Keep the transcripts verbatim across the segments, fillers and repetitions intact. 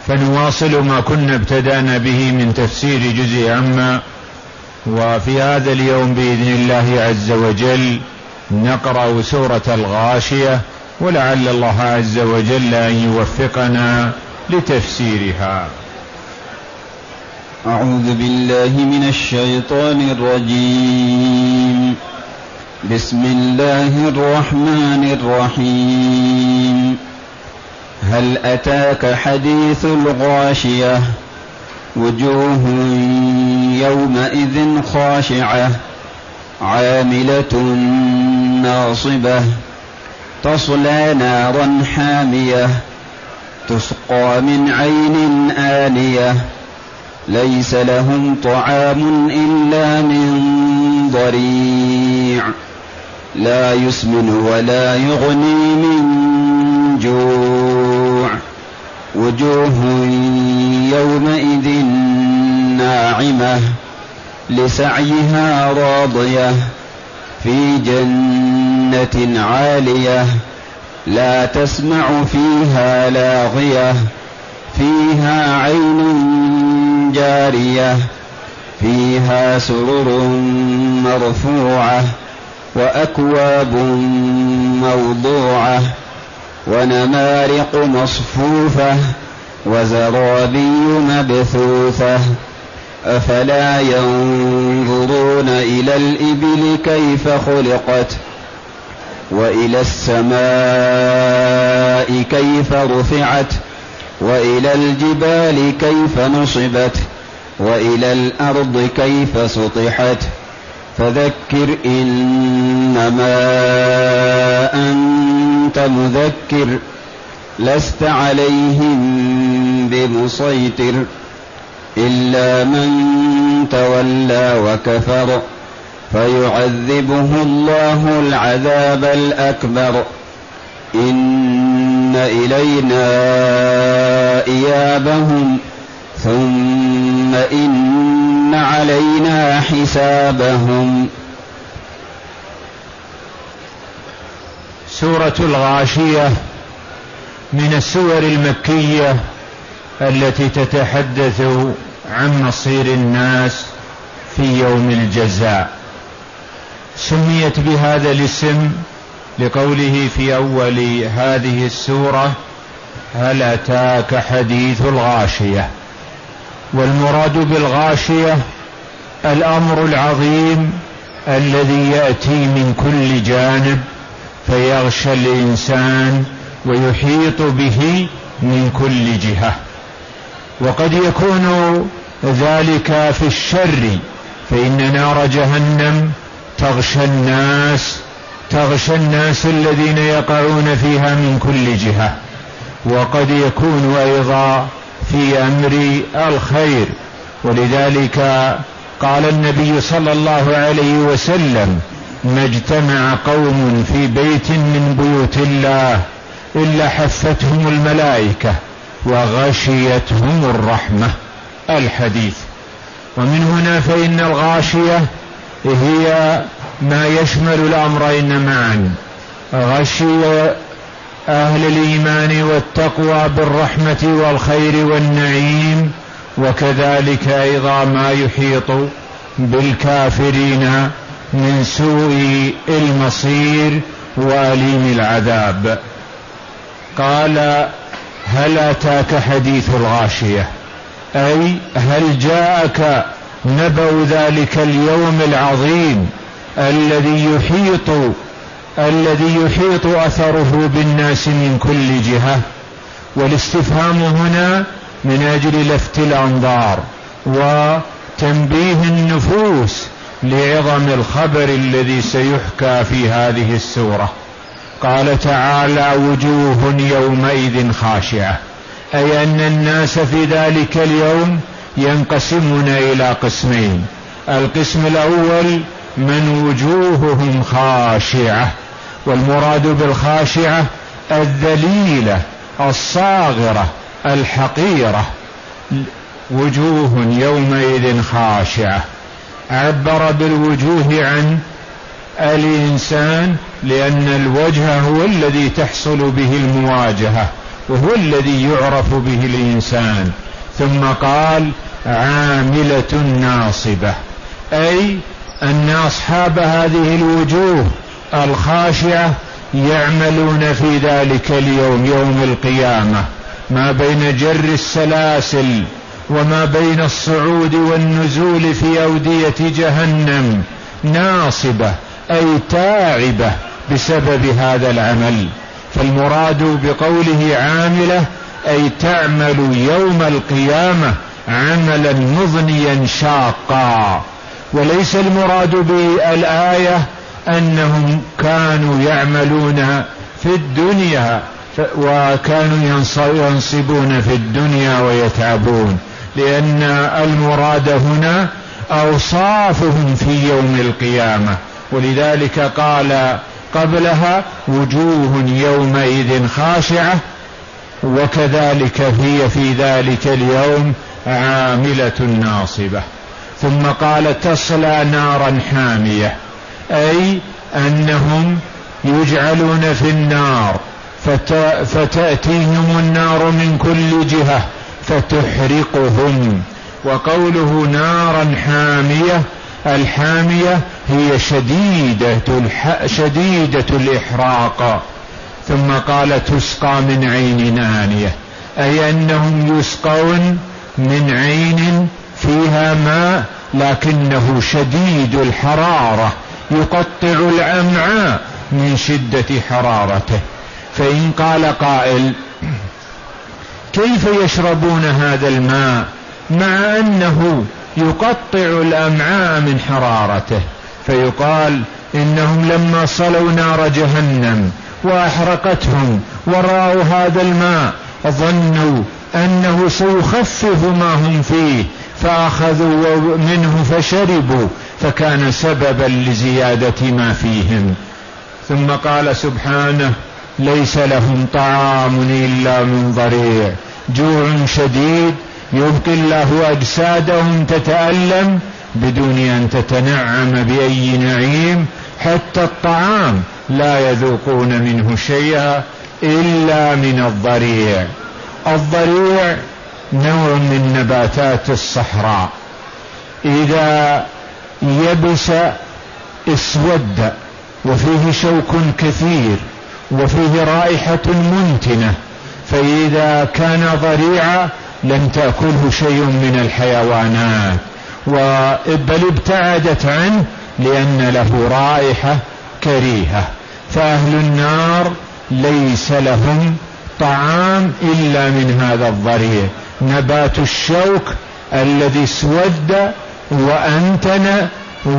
فنواصل ما كنا ابتدأنا به من تفسير جزء عما، وفي هذا اليوم بإذن الله عز وجل نقرأ سورة الغاشية، ولعل الله عز وجل أن يوفقنا لتفسيرها. أعوذ بالله من الشيطان الرجيم. بسم الله الرحمن الرحيم. هل أتاك حديث الغاشية؟ وجوه يومئذ خاشعة عاملة ناصبة تصلى نارا حامية تسقى من عين آنية ليس لهم طعام إلا من ضريع لا يسمن ولا يغني من جوع. وجوه يومئذ ناعمة لسعيها راضية في جنة عالية لا تسمع فيها لاغية فيها عين جارية فيها سرر مرفوعة وأكواب موضوعة ونمارق مصفوفة وزرابي مبثوثة. أفلا ينظرون إلى الإبل كيف خلقت وإلى السماء كيف رفعت وإلى الجبال كيف نصبت وإلى الأرض كيف سطحت. فذكر إنما أنت مذكر لست عليهم بمسيطر إلا من تولى وكفر فيعذبه الله العذاب الأكبر. إن إلينا إيابهم ثم إن علينا حسابهم. سورة الغاشية من السور المكية التي تتحدث عن مصير الناس في يوم الجزاء. سميت بهذا الاسم لقوله في أول هذه السورة: هل أتاك حديث الغاشية؟ والمراد بالغاشية الأمر العظيم الذي يأتي من كل جانب فيغشى الإنسان ويحيط به من كل جهة. وقد يكون ذلك في الشر، فإن نار جهنم تغشى الناس تغشى الناس الذين يقعون فيها من كل جهة. وقد يكون أيضا في أمر الخير، ولذلك قال النبي صلى الله عليه وسلم: ما اجتمع قوم في بيت من بيوت الله إلا حفتهم الملائكة وغشيتهم الرحمة. الحديث. ومن هنا فإن الغاشية هي ما يشمل الأمرين معا: غشي أهل الإيمان والتقوى بالرحمة والخير والنعيم، وكذلك أيضا ما يحيط بالكافرين من سوء المصير وأليم العذاب. قال: هل أتاك حديث الغاشية؟ أي هل جاءك نبأ ذلك اليوم العظيم الذي يحيط الذي يحيط أثره بالناس من كل جهة؟ والاستفهام هنا من أجل لفت الأنظار وتنبيه النفوس لعظم الخبر الذي سيحكى في هذه السورة. قال تعالى: وجوه يومئذ خاشعة، أي أن الناس في ذلك اليوم ينقسمون إلى قسمين: القسم الأول من وجوههم خاشعة، والمراد بالخاشعة الذليلة الصاغرة الحقيرة. وجوه يومئذ خاشعة، عبر بالوجوه عن الإنسان لأن الوجه هو الذي تحصل به المواجهة وهو الذي يعرف به الإنسان. ثم قال عاملة ناصبة، أي أن أصحاب هذه الوجوه الخاشعة يعملون في ذلك اليوم يوم القيامة ما بين جر السلاسل وما بين الصعود والنزول في أودية جهنم، ناصبة أي تاعبة بسبب هذا العمل. فالمراد بقوله عاملة أي تعمل يوم القيامة عملا مضنيا شاقا. وليس المراد بالآية أنهم كانوا يعملون في الدنيا وكانوا ينصبون في الدنيا ويتعبون، لأن المراد هنا أوصافهم في يوم القيامة، ولذلك قال قبلها وجوه يومئذ خاشعة، وكذلك هي في ذلك اليوم عاملة ناصبة. ثم قال تصلى نارا حامية، أي أنهم يجعلون في النار فتأتيهم النار من كل جهة فتحرقهم. وقوله نارا حامية، الحامية هي شديدة, الح... شديدة الإحراق. ثم قال تسقى من عين آنية، أي أنهم يسقون من عين فيها ماء لكنه شديد الحرارة يقطع الأمعاء من شدة حرارته. فإن قال قائل كيف يشربون هذا الماء مع أنه يقطع الأمعاء من حرارته؟ فيقال إنهم لما صلوا نار جهنم وأحرقتهم ورأوا هذا الماء ظنوا أنه سيخفف ما هم فيه فأخذوا منه فشربوا، فكان سببا لزيادة ما فيهم. ثم قال سبحانه ليس لهم طعام إلا من ضريع، جوع شديد يبقي الله أجسادهم تتألم بدون أن تتنعم بأي نعيم، حتى الطعام لا يذوقون منه شيئا إلا من الضريع. الضريع نوع من نباتات الصحراء، إذا يبس اسود وفيه شوك كثير وفيه رائحة منتنة، فإذا كان ضريعا لم تأكله شيء من الحيوانات بل ابتعدت عنه لأن له رائحة كريهة. فأهل النار ليس لهم طعام إلا من هذا الضريع، نبات الشوك الذي اسود وأنتن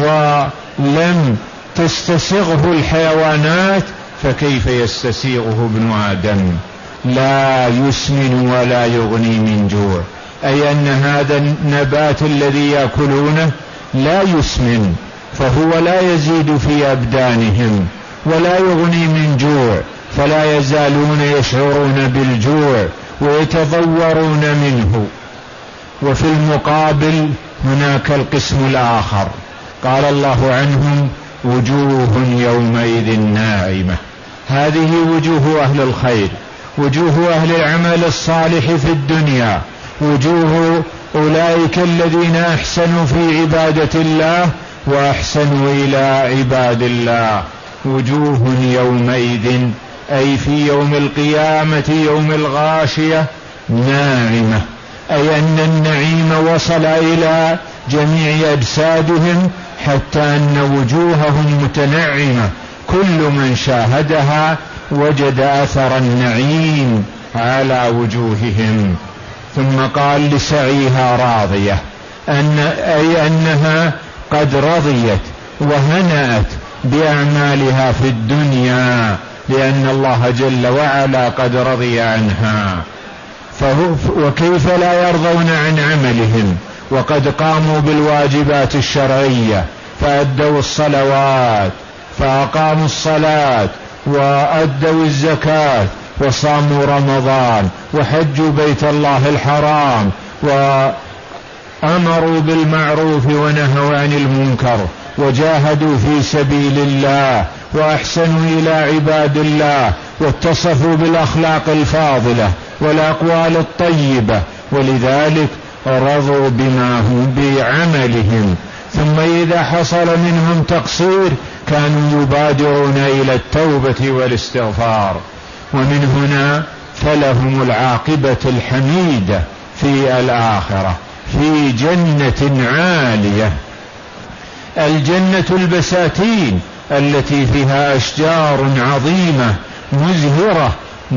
ولم تستسغه الحيوانات، فكيف يستسيغه ابن آدم؟ لا يسمن ولا يغني من جوع، أي أن هذا النبات الذي يأكلونه لا يسمن، فهو لا يزيد في أبدانهم ولا يغني من جوع، فلا يزالون يشعرون بالجوع ويتضورون منه. وفي المقابل هناك القسم الآخر قال الله عنهم وجوه يومئذ ناعمة، هذه وجوه أهل الخير، وجوه أهل العمل الصالح في الدنيا، وجوه أولئك الذين أحسنوا في عبادة الله وأحسنوا إلى عباد الله. وجوه يومئذ أي في يوم القيامة يوم الغاشية ناعمة، أي أن النعيم وصل إلى جميع أجسادهم حتى أن وجوههم متنعمة، كل من شاهدها وجد أثر النعيم على وجوههم. ثم قال لسعيها راضية، أن أي أنها قد رضيت وهنأت بأعمالها في الدنيا، لأن الله جل وعلا قد رضي عنها. فهو وكيف لا يرضون عن عملهم وقد قاموا بالواجبات الشرعية، فأدوا الصلوات فأقاموا الصلاة وأدوا الزكاة وصاموا رمضان وحجوا بيت الله الحرام وأمروا بالمعروف ونهوا عن المنكر وجاهدوا في سبيل الله وأحسنوا إلى عباد الله واتصفوا بالأخلاق الفاضلة والأقوال الطيبة، ولذلك رضوا بما هم بعملهم. ثم إذا حصل منهم تقصير كانوا يبادرون إلى التوبة والاستغفار، ومن هنا فلهم العاقبة الحميدة في الآخرة في جنة عالية. الجنة البساتين التي فيها أشجار عظيمة مزهرة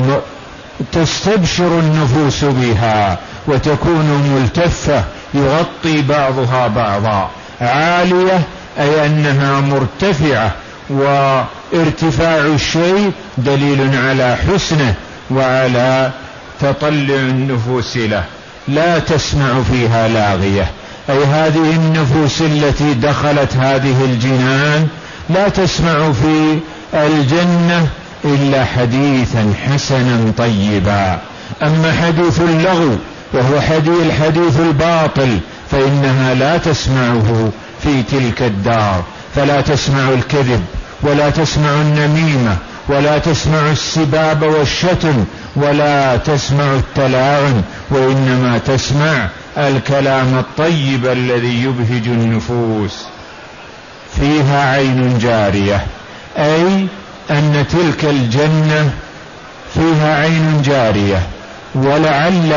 تستبشر النفوس بها وتكون ملتفة يغطي بعضها بعضا. عالية أي أنها مرتفعة، وارتفاع الشيء دليل على حسنه وعلى تطلع النفوس له. لا تسمع فيها لاغية، أي هذه النفوس التي دخلت هذه الجنان لا تسمع في الجنة إلا حديثا حسنا طيبا. أما حديث اللغو وهو حديث الحديث الباطل فإنها لا تسمعه في تلك الدار، فلا تسمع الكذب ولا تسمع النميمة ولا تسمع السباب والشتم ولا تسمع التلاعن، وإنما تسمع الكلام الطيب الذي يبهج النفوس. فيها عين جارية، أي أن تلك الجنة فيها عين جارية، ولعل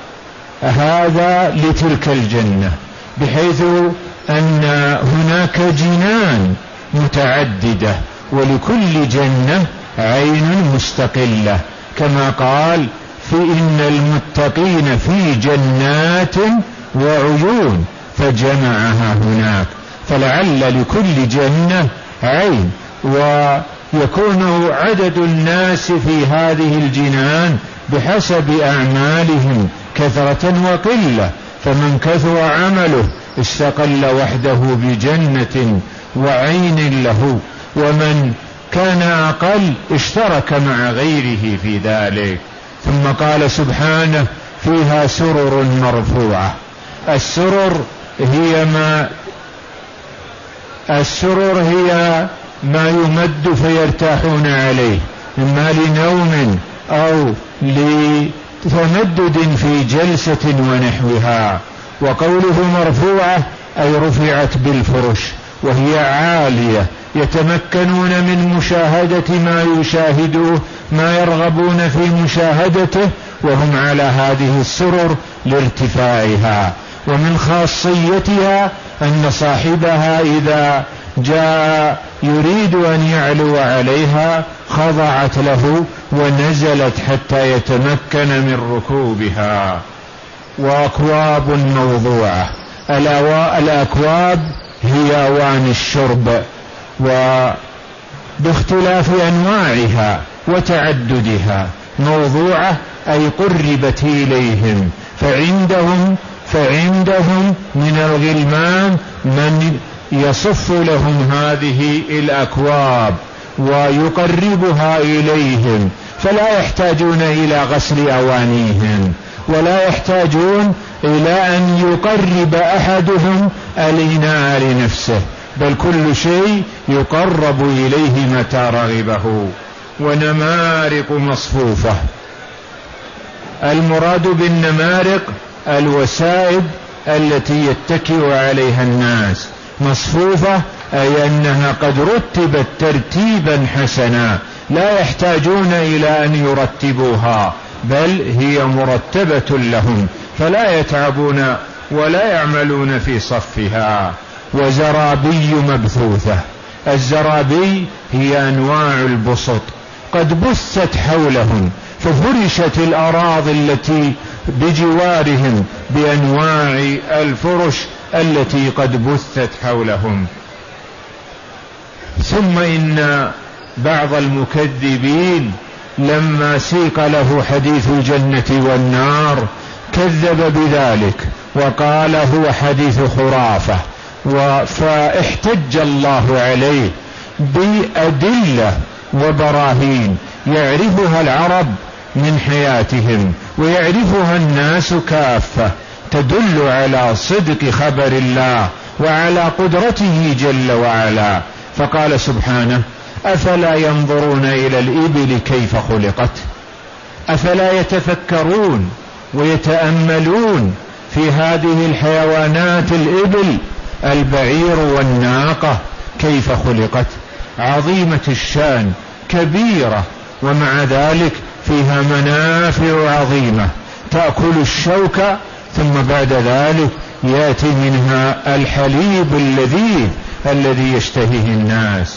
هذا لتلك الجنة بحيث أن هناك جنان متعددة ولكل جنة عين مستقلة، كما قال في إن المتقين في جنات وعيون فجمعها هناك، فلعل لكل جنة عين، ويكون عدد الناس في هذه الجنان بحسب أعمالهم كثرة وقلة، فمن كثر عمله استقل وحده بجنة وعين له، ومن كان أقل اشترك مع غيره في ذلك. ثم قال سبحانه فيها سرر مرفوعة. السرر هي ما السرر هي ما يمد فيرتاحون عليه، إما لنوم أو لتمدد في جلسة ونحوها. وقوله مرفوعة أي رفعت بالفرش، وهي عالية يتمكنون من مشاهدة ما يشاهدوه ما يرغبون في مشاهدته وهم على هذه السرر لارتفاعها. ومن خاصيتها أن صاحبها إذا جاء يريد أن يعلو عليها خضعت له ونزلت حتى يتمكن من ركوبها. وأكواب موضوعة، الأكواب هي أواني الشرب وباختلاف أنواعها وتعددها. موضوعة أي قربت إليهم، فعندهم فعندهم من الغلمان من يصف لهم هذه الأكواب ويقربها إليهم، فلا يحتاجون إلى غسل أوانيهم ولا يحتاجون إلى أن يقرب أحدهم الإناء لنفسه، بل كل شيء يقرب إليه متى رغبه. ونمارق مصفوفة، المراد بالنمارق الوسائد التي يتكئ عليها الناس. مصفوفة أي أنها قد رتبت ترتيبا حسنا، لا يحتاجون إلى أن يرتبوها، بل هي مرتبة لهم فلا يتعبون ولا يعملون في صفها. وزرابي مبثوثة، الزرابي هي أنواع البسط قد بثت حولهم، ففرشت الأراضي التي بجوارهم بأنواع الفرش التي قد بثت حولهم. ثم إن بعض المكذبين لما سيق له حديث الجنة والنار كذب بذلك وقال هو حديث خرافة، فاحتج الله عليه بأدلة وبراهين يعرفها العرب من حياتهم ويعرفها الناس كافة تدل على صدق خبر الله وعلى قدرته جل وعلا. فقال سبحانه أفلا ينظرون إلى الإبل كيف خلقت؟ أفلا يتفكرون ويتأملون في هذه الحيوانات الإبل، البعير والناقة كيف خلقت؟ عظيمة الشان، كبيرة، ومع ذلك فيها منافع عظيمة، تأكل الشوك ثم بعد ذلك يأتي منها الحليب اللذيذ الذي يشتهيه الناس،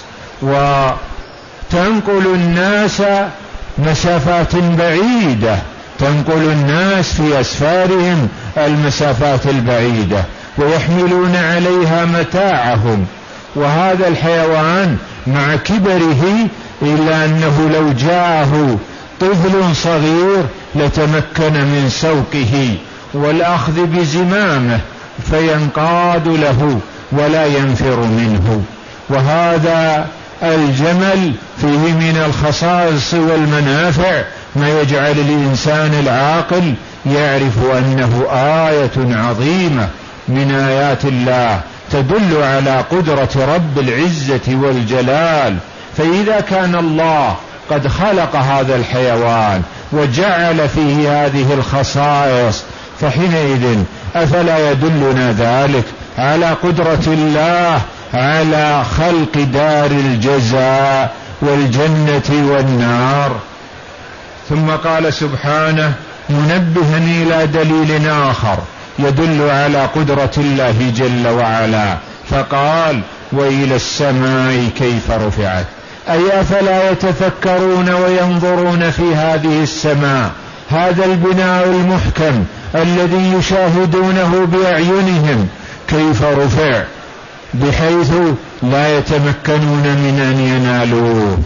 وتنقل الناس مسافات بعيدة، تنقل الناس في أسفارهم المسافات البعيدة ويحملون عليها متاعهم. وهذا الحيوان مع كبره إلا أنه لو جاءه طفل صغير لتمكن من سوقه والأخذ بزمامه فينقاد له ولا ينفر منه. وهذا الجمل فيه من الخصائص والمنافع ما يجعل الإنسان العاقل يعرف أنه آية عظيمة من آيات الله تدل على قدرة رب العزة والجلال. فإذا كان الله قد خلق هذا الحيوان وجعل فيه هذه الخصائص فحينئذ أفلا يدلنا ذلك على قدرة الله على خلق دار الجزاء والجنة والنار؟ ثم قال سبحانه منبها إلى دليل آخر يدل على قدرة الله جل وعلا، فقال وإلى السماء كيف رفعت، أي أفلا يتفكرون وينظرون في هذه السماء، هذا البناء المحكم الذي يشاهدونه بأعينهم كيف رفع بحيث لا يتمكنون من أن ينالوه.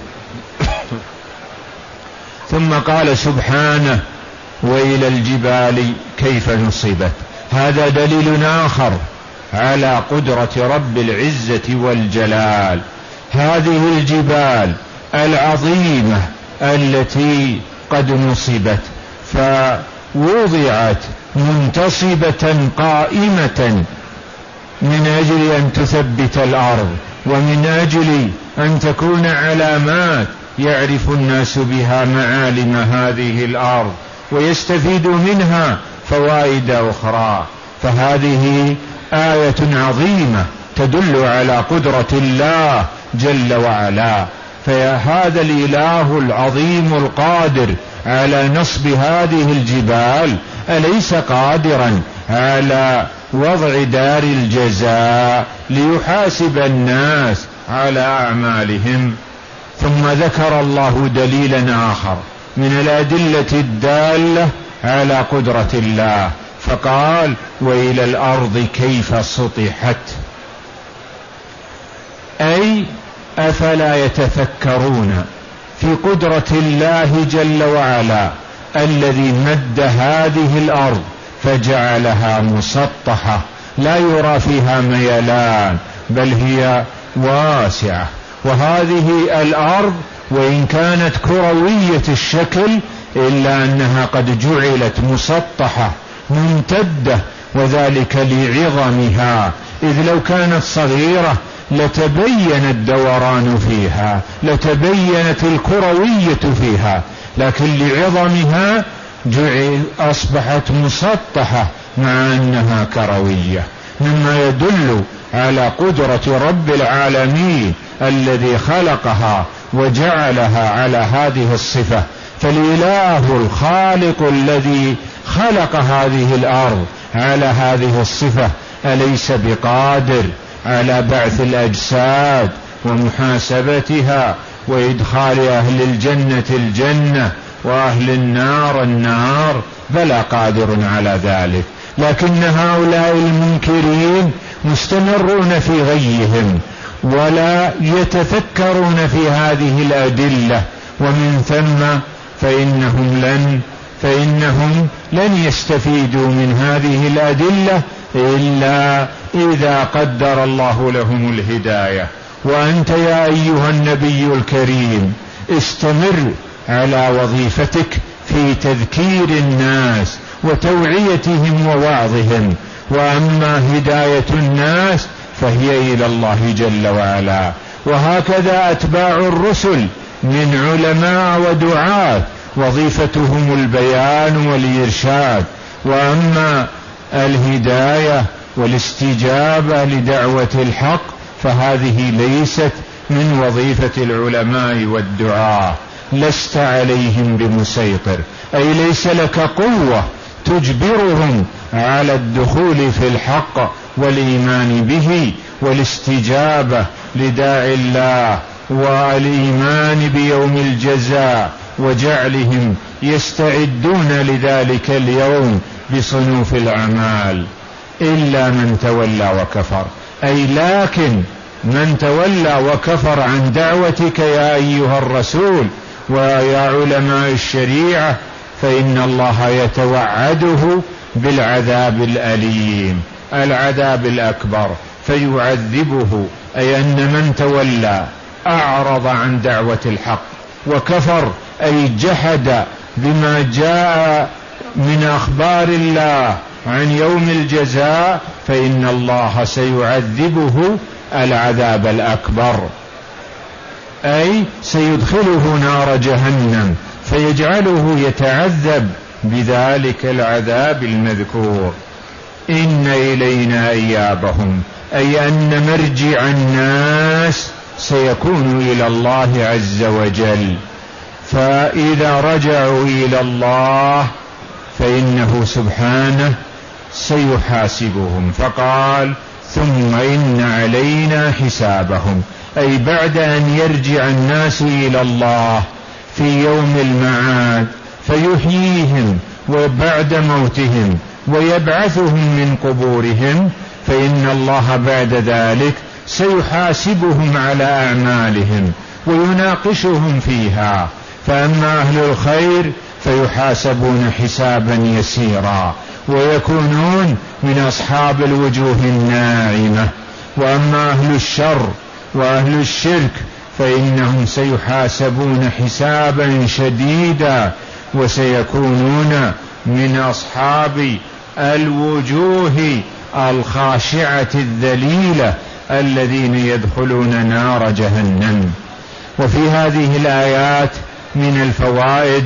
ثم قال سبحانه وإلى الجبال كيف نصبت، هذا دليل آخر على قدرة رب العزة والجلال. هذه الجبال العظيمة التي قد نصبت فوضعت منتصبة قائمة من أجل أن تثبت الأرض ومن أجل أن تكون علامات يعرف الناس بها معالم هذه الأرض ويستفيد منها فوائد أخرى. فهذه آية عظيمة تدل على قدرة الله جل وعلا. فهذا الإله العظيم القادر على نصب هذه الجبال أليس قادرا على وضع دار الجزاء ليحاسب الناس على أعمالهم؟ ثم ذكر الله دليلا آخر من الأدلة الدالة على قدرة الله فقال وإلى الأرض كيف سطحت، أي أفلا يتفكرون في قدرة الله جل وعلا الذي مد هذه الأرض فجعلها مسطحة لا يرى فيها ميلان بل هي واسعة. وهذه الأرض وإن كانت كروية الشكل إلا أنها قد جعلت مسطحة ممتدة، وذلك لعظمها، إذ لو كانت صغيرة لتبين الدوران فيها، لتبينت الكروية فيها، لكن لعظمها جعل أصبحت مسطحة مع أنها كروية، مما يدل على قدرة رب العالمين الذي خلقها وجعلها على هذه الصفة. فالإله الخالق الذي خلق هذه الأرض على هذه الصفة أليس بقادر على بعث الأجساد ومحاسبتها وإدخال أهل الجنة الجنة وأهل النار النار؟ بلى قادر على ذلك، لكن هؤلاء المنكرين مستمرون في غيهم ولا يتفكرون في هذه الأدلة، ومن ثم فإنهم لن فإنهم لن يستفيدوا من هذه الأدلة إلا إذا قدر الله لهم الهداية. وأنت يا أيها النبي الكريم استمر على وظيفتك في تذكير الناس وتوعيتهم ووعظهم، وأما هداية الناس فهي إلى الله جل وعلا. وهكذا أتباع الرسل من علماء ودعاة وظيفتهم البيان والإرشاد. وأما الهداية والاستجابة لدعوة الحق فهذه ليست من وظيفة العلماء والدعاة. لست عليهم بمسيطر، أي ليس لك قوة تجبرهم على الدخول في الحق والإيمان به والاستجابة لداعي الله والإيمان بيوم الجزاء وجعلهم يستعدون لذلك اليوم بصنوف الأعمال، إلا من تولى وكفر. أي لكن من تولى وكفر عن دعوتك يا أيها الرسول ويا علماء الشريعة فإن الله يتوعده بالعذاب الأليم، العذاب الأكبر، فيعذبه. أي أن من تولى أعرض عن دعوة الحق وكفر أي جحد بما جاء من أخبار الله عن يوم الجزاء فإن الله سيعذبه العذاب الأكبر، أي سيدخله نار جهنم فيجعله يتعذب بذلك العذاب المذكور. إن إلينا إيابهم، أي أن مرجع الناس سيكون إلى الله عز وجل، فإذا رجعوا إلى الله فإنه سبحانه سيحاسبهم. فقال ثم إن علينا حسابهم، أي بعد أن يرجع الناس إلى الله في يوم المعاد فيحييهم وبعد موتهم ويبعثهم من قبورهم فإن الله بعد ذلك سيحاسبهم على أعمالهم ويناقشهم فيها. فأما أهل الخير فيحاسبون حسابا يسيرا ويكونون من أصحاب الوجوه الناعمة، وأما أهل الشر وأهل الشرك فإنهم سيحاسبون حسابا شديدا وسيكونون من أصحاب الوجوه الخاشعة الذليلة الذين يدخلون نار جهنم. وفي هذه الآيات من الفوائد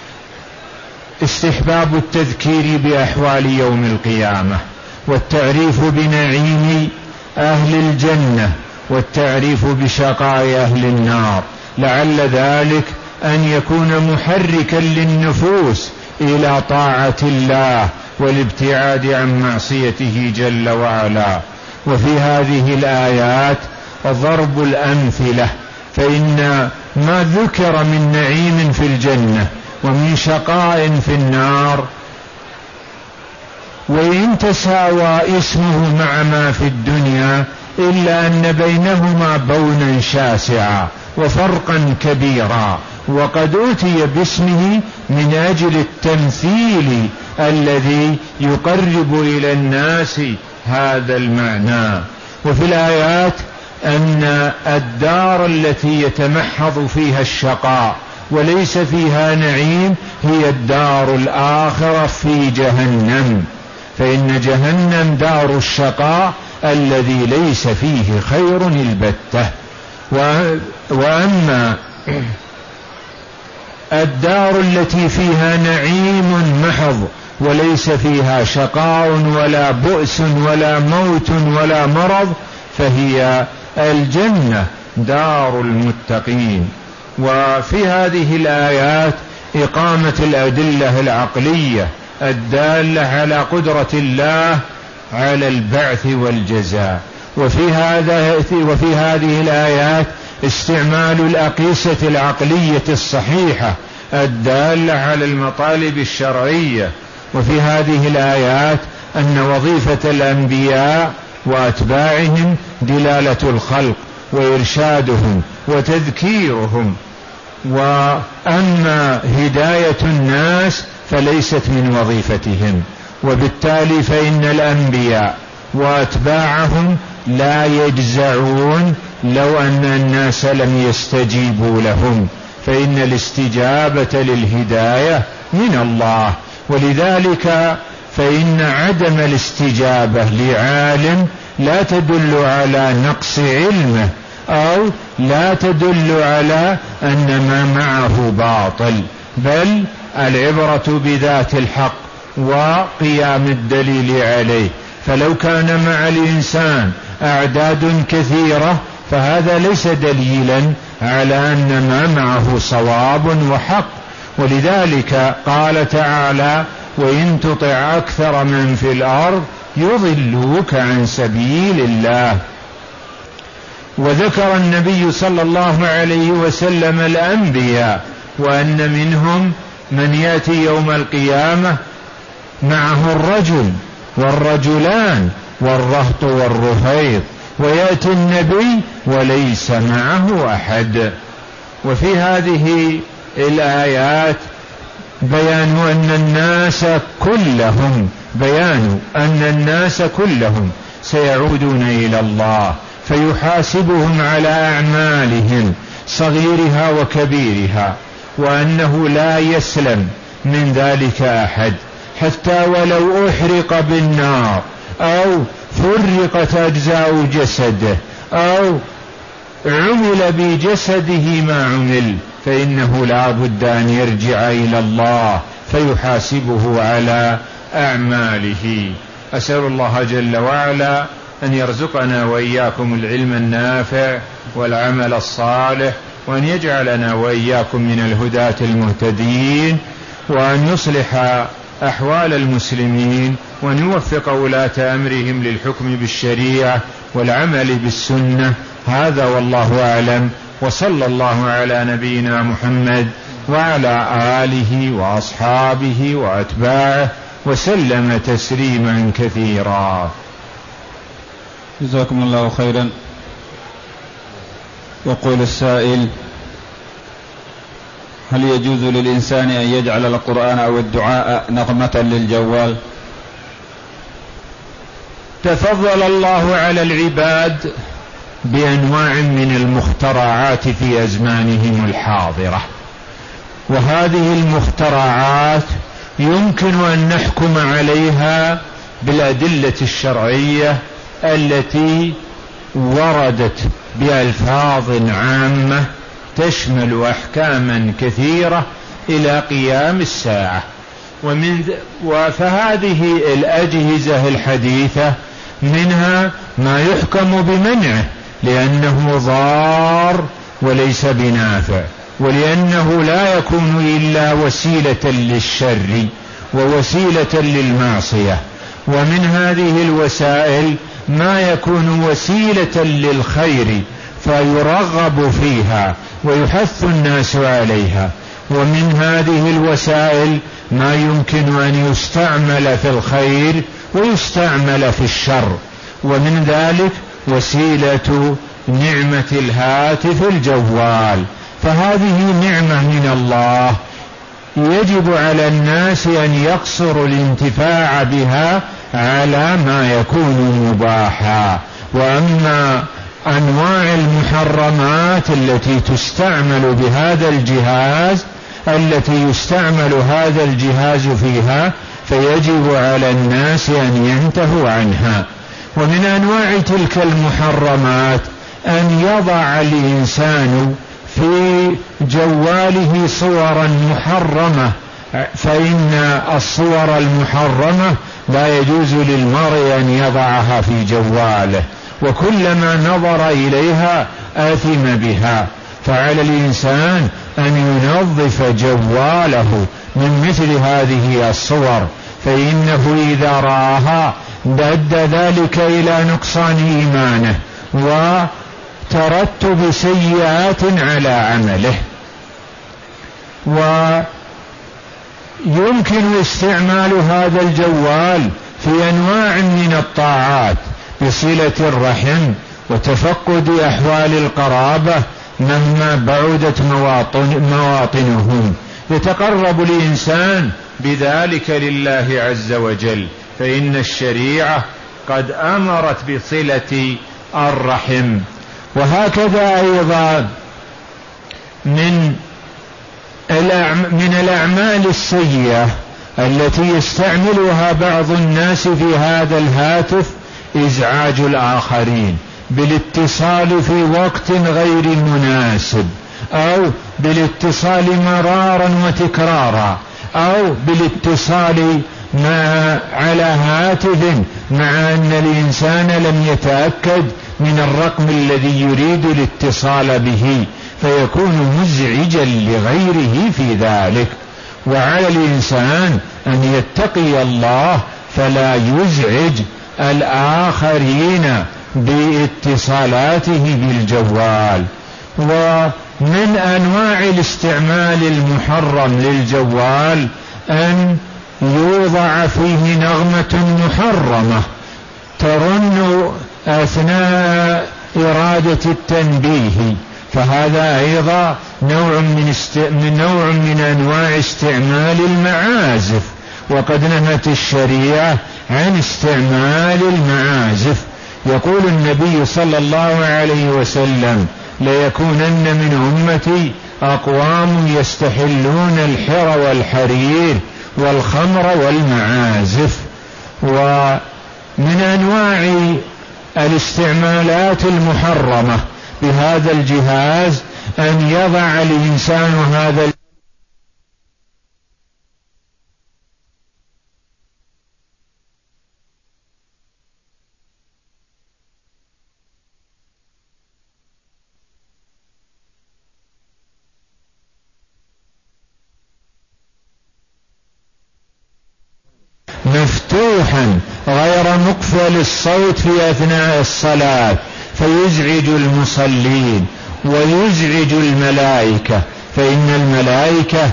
استحباب التذكير بأحوال يوم القيامة والتعريف بنعيم أهل الجنة والتعريف بشقاء أهل النار، لعل ذلك أن يكون محركا للنفوس إلى طاعة الله والابتعاد عن معصيته جل وعلا. وفي هذه الآيات ضرب الأمثلة، فإن ما ذكر من نعيم في الجنة ومن شقاء في النار وإن تساوى اسمه مع ما في الدنيا إلا أن بينهما بونا شاسعا وفرقا كبيرا، وقد أوتي باسمه من أجل التمثيل الذي يقرب إلى الناس هذا المعنى. وفي الآيات أن الدار التي يتمحض فيها الشقاء وليس فيها نعيم هي الدار الآخرة في جهنم، فإن جهنم دار الشقاء الذي ليس فيه خير البتة. وأما الدار التي فيها نعيم محض وليس فيها شقاء ولا بؤس ولا موت ولا مرض فهي الجنة دار المتقين. وفي هذه الآيات إقامة الأدلة العقلية الدالة على قدرة الله على البعث والجزاء. وفي هذا وفي هذه الآيات استعمال الأقيسة العقلية الصحيحة الدالة على المطالب الشرعية. وفي هذه الآيات أن وظيفة الأنبياء وأتباعهم دلالة الخلق وإرشادهم وتذكيرهم، وأما هداية الناس فليست من وظيفتهم، وبالتالي فإن الأنبياء وأتباعهم لا يجزعون لو أن الناس لم يستجيبوا لهم، فإن الاستجابة للهداية من الله. ولذلك فإن عدم الاستجابة لعالم لا تدل على نقص علمه أو لا تدل على أن ما معه باطل، بل العبرة بذات الحق وقيام الدليل عليه. فلو كان مع الإنسان أعداد كثيرة فهذا ليس دليلا على أن ما معه صواب وحق. ولذلك قال تعالى: وإن تطع أكثر من في الأرض يضلوك عن سبيل الله. وذكر النبي صلى الله عليه وسلم الأنبياء، وأن منهم من يأتي يوم القيامة معه الرجل والرجلان والرهط والرهيط، ويأتي النبي وليس معه أحد. وفي هذه الآيات بيان أن الناس كلهم بيان أن الناس كلهم سيعودون إلى الله فيحاسبهم على أعمالهم صغيرها وكبيرها، وأنه لا يسلم من ذلك أحد، حتى ولو أحرق بالنار أو فرقت أجزاء جسده أو عمل بجسده ما عمل، فإنه لا بد أن يرجع إلى الله فيحاسبه على أعماله. أسأل الله جل وعلا أن يرزقنا وإياكم العلم النافع والعمل الصالح، وأن يجعلنا وإياكم من الهداة المهتدين، وأن يصلح أحوال المسلمين، وأن يوفق ولاة أمرهم للحكم بالشريعة والعمل بالسنة. هذا والله أعلم، وصلى الله على نبينا محمد وعلى آله وأصحابه وأتباعه وسلم تسليما كثيرا. جزاكم الله خيرا. يقول السائل: هل يجوز للإنسان أن يجعل القرآن أو الدعاء نغمة للجوال؟ تفضل الله على العباد بأنواع من المخترعات في أزمانهم الحاضرة، وهذه المخترعات يمكن أن نحكم عليها بالأدلة الشرعية التي وردت بألفاظ عامة تشمل أحكاما كثيرة إلى قيام الساعة. ومن فهذه الأجهزة الحديثة منها ما يحكم بمنعه لأنه ضار وليس بنافع، ولأنه لا يكون إلا وسيلة للشر ووسيلة للمعصية. ومن هذه الوسائل ما يكون وسيلة للخير فيرغب فيها ويحث الناس عليها، ومن هذه الوسائل ما يمكن أن يستعمل في الخير ويستعمل في الشر. ومن ذلك وسيلة نعمة الهاتف الجوال، فهذه نعمة من الله يجب على الناس أن يقصروا الانتفاع بها على ما يكون مباحا. وأما أنواع المحرمات التي تستعمل بهذا الجهاز التي يستعمل هذا الجهاز فيها فيجب على الناس أن ينتهوا عنها. ومن أنواع تلك المحرمات أن يضع الإنسان في جواله صورا محرمة، فإن الصور المحرمة لا يجوز للمرء أن يضعها في جواله، وكلما نظر إليها آثم بها. فعلى الإنسان أن ينظف جواله من مثل هذه الصور، فإنه إذا رآها دد ذلك إلى نقصان إيمانه وترتب سيئات على عمله. ويمكن استعمال هذا الجوال في أنواع من الطاعات بصلة الرحم وتفقد أحوال القرابة مهما بعدت مواطن مواطنهم، يتقرب الإنسان بذلك لله عز وجل، فإن الشريعة قد أمرت بصلة الرحم. وهكذا أيضا من من الأعمال السيئة التي يستعملها بعض الناس في هذا الهاتف إزعاج الآخرين، بالاتصال في وقت غير مناسب، أو بالاتصال مرارا وتكرارا، أو بالاتصال مع على هاتف مع أن الإنسان لم يتأكد من الرقم الذي يريد الاتصال به، فيكون مزعجا لغيره في ذلك. وعلى الإنسان أن يتقي الله فلا يزعج الآخرين باتصالاته بالجوال. ومن أنواع الاستعمال المحرم للجوال أن يوضع فيه نغمة محرمة ترن أثناء إرادة التنبيه، فهذا أيضا نوع من, است... من نوع من أنواع استعمال المعازف، وقد نهت الشريعة عن استعمال المعازف. يقول النبي صلى الله عليه وسلم: ليكونن من أمتي أقوام يستحلون الحر والحرير والخمر والمعازف. ومن أنواع الاستعمالات المحرمة بهذا الجهاز أن يضع الإنسان هذا مفتوحا غير مقفل الصوت في أثناء الصلاة، فيزعج المصلين ويزعج الملائكة، فإن الملائكة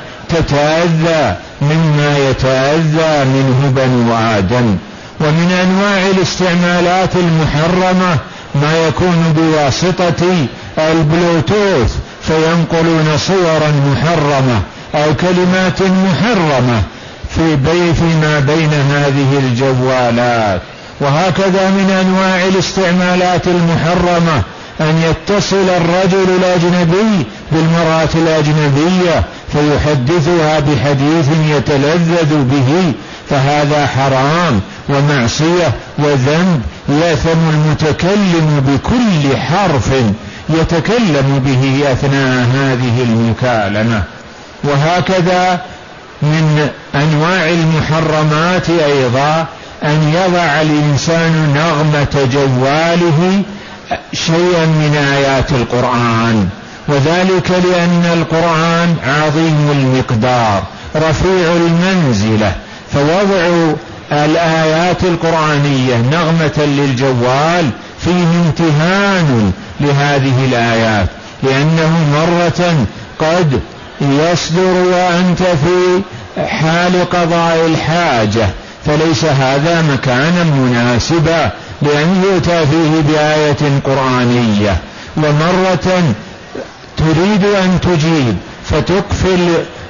تتأذى مما يتأذى منه بنو آدم. ومن أنواع الاستعمالات المحرمة ما يكون بواسطة البلوتوث، فينقلون صورا محرمة أو كلمات محرمة في بي فيما بين هذه الجوالات. وهكذا من أنواع الاستعمالات المحرمة أن يتصل الرجل الأجنبي بالمرأة الأجنبية فيحدثها بحديث يتلذذ به، فهذا حرام ومعصية وذنب، يأثم المتكلم بكل حرف يتكلم به أثناء هذه المكالمة. وهكذا من أنواع المحرمات أيضا أن يضع الإنسان نغمة جواله شيئا من آيات القرآن، وذلك لأن القرآن عظيم المقدار رفيع المنزلة، فوضع الآيات القرآنية نغمة للجوال فيه امتهان لهذه الآيات، لأنه مرة قد يصدر وأنت في حال قضاء الحاجة، فليس هذا مكانا مناسبا لأن يؤتى فيه بآية قرآنية. ومرة تريد أن تجيب فتقفل,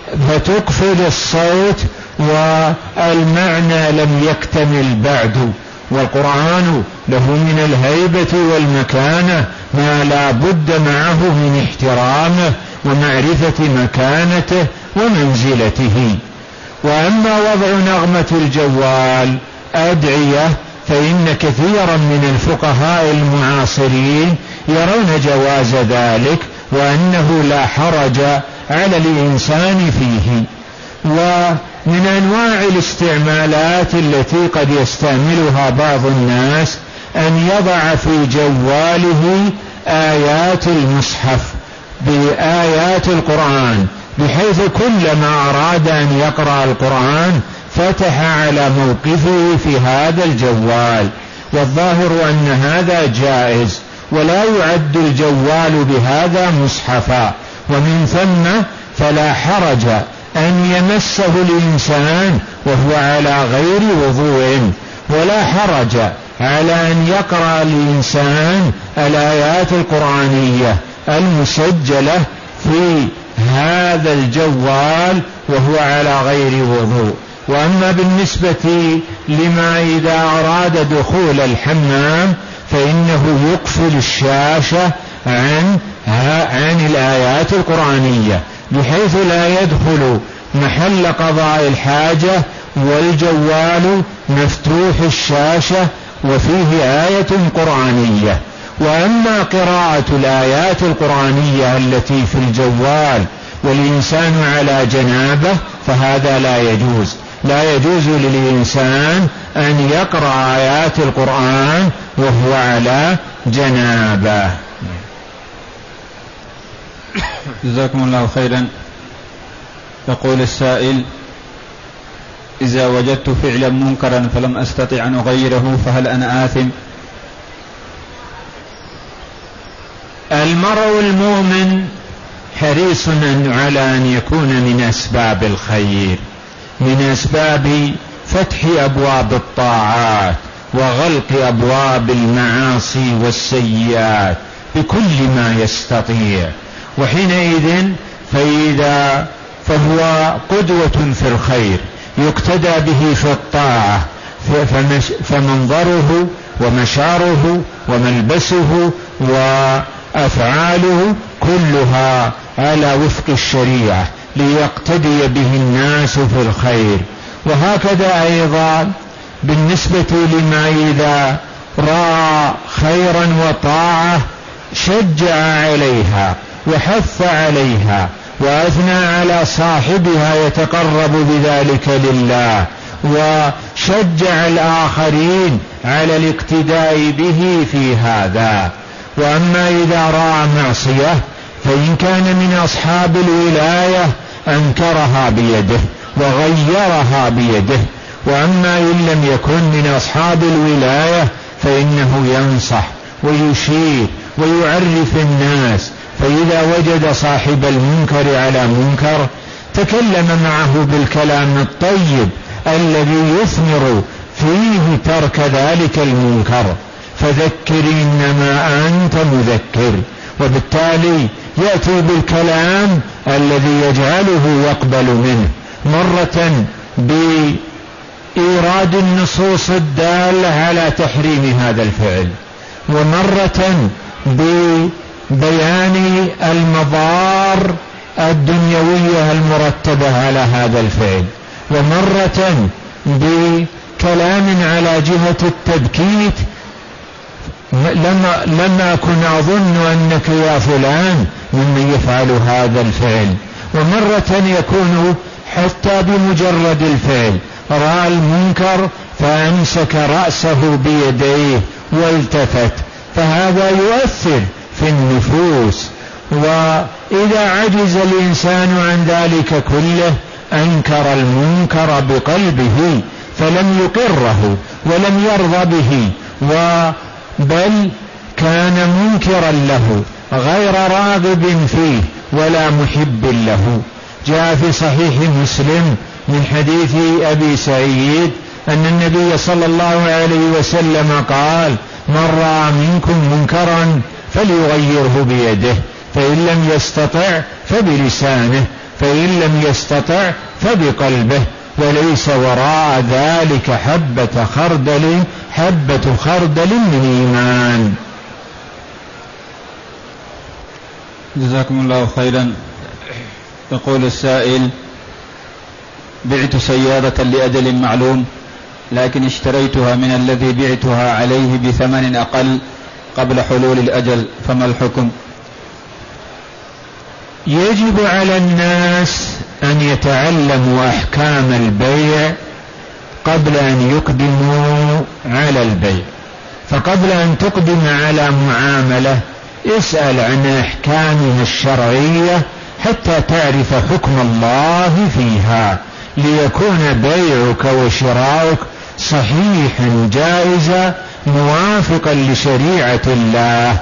فتقفل الصوت والمعنى لم يكتمل بعد، والقرآن له من الهيبة والمكانة ما لا بد معه من احترامه ومعرفة مكانته ومنزلته. وأما وضع نغمة الجوال أدعية فإن كثيرا من الفقهاء المعاصرين يرون جواز ذلك، وأنه لا حرج على الإنسان فيه. ومن أنواع الاستعمالات التي قد يستعملها بعض الناس أن يضع في جواله آيات المصحف بآيات القرآن، بحيث كلما أراد أن يقرأ القرآن فتح على موقفه في هذا الجوال. والظاهر أن هذا جائز، ولا يعد الجوال بهذا مصحفا، ومن ثم فلا حرج أن يمسه الإنسان وهو على غير وضوء، ولا حرج على أن يقرأ الإنسان الآيات القرآنية المسجلة في هذا الجوال وهو على غير وضوء. وأما بالنسبة لما إذا أراد دخول الحمام فإنه يقفل الشاشة عن عن الآيات القرآنية، بحيث لا يدخل محل قضاء الحاجة والجوال مفتوح الشاشة وفيه آية قرآنية. وأما قراءة الآيات القرآنية التي في الجوال والإنسان على جنابه فهذا لا يجوز. لا يجوز للإنسان أن يقرأ آيات القرآن وهو على جنابه. جزاكم الله خيرا. يقول السائل: إذا وجدت فعلا منكرا فلم أستطع أن أغيره فهل أنا آثم؟ المرء المؤمن حريص على أن يكون من أسباب الخير، من أسباب فتح أبواب الطاعات وغلق أبواب المعاصي والسيئات بكل ما يستطيع، وحينئذ فإذا فهو قدوة في الخير يقتدى به في الطاعة، فمنظره ومشعره وملبسه وأفعاله كلها على وفق الشريعة ليقتدي به الناس في الخير. وهكذا أيضا بالنسبة لما إذا رأى خيرا وطاعة شجع عليها وحث عليها وأثنى على صاحبها يتقرب بذلك لله، وشجع الآخرين على الاقتداء به في هذا. وأما إذا رأى معصية فإن كان من أصحاب الولاية أنكرها بيده وغيرها بيده، وأما إن لم يكن من أصحاب الولاية فإنه ينصح ويشير ويعرف الناس، فإذا وجد صاحب المنكر على منكر تكلم معه بالكلام الطيب الذي يثمر فيه ترك ذلك المنكر، فذكر إنما أنت مذكر، وبالتالي يأتي بالكلام الذي يجعله يقبل منه، مرة بإيراد النصوص الدالة على تحريم هذا الفعل، ومرة ببيان المضار الدنيوية المرتبة على هذا الفعل، ومرة بكلام على جهة التبكيت: لما, لما أكن أظن أنك يا فلان ممن يفعل هذا الفعل. ومرة يكون حتى بمجرد الفعل رأى المنكر فأمسك رأسه بيديه والتفت، فهذا يؤثر في النفوس. وإذا عجز الإنسان عن ذلك كله أنكر المنكر بقلبه فلم يقره ولم يرضى به، بل كان منكرا له غير راغب فيه ولا محب له. جاء في صحيح مسلم من حديث أبي سعيد أن النبي صلى الله عليه وسلم قال: من رأى منكم منكرا فليغيره بيده، فإن لم يستطع فبلسانه، فإن لم يستطع فبقلبه، وليس وراء ذلك حبة خردل حبة خردل من إيمان. جزاكم الله خيرا. يقول السائل: بعت سيارة لأجل معلوم، لكن اشتريتها من الذي بعتها عليه بثمن أقل قبل حلول الأجل، فما الحكم؟ يجب على الناس أن يتعلموا أحكام البيع قبل أن يقدموا على البيع، فقبل أن تقدم على معاملة اسأل عن أحكامها الشرعية حتى تعرف حكم الله فيها، ليكون بيعك وشراؤك صحيحا جائزا موافقا لشريعة الله.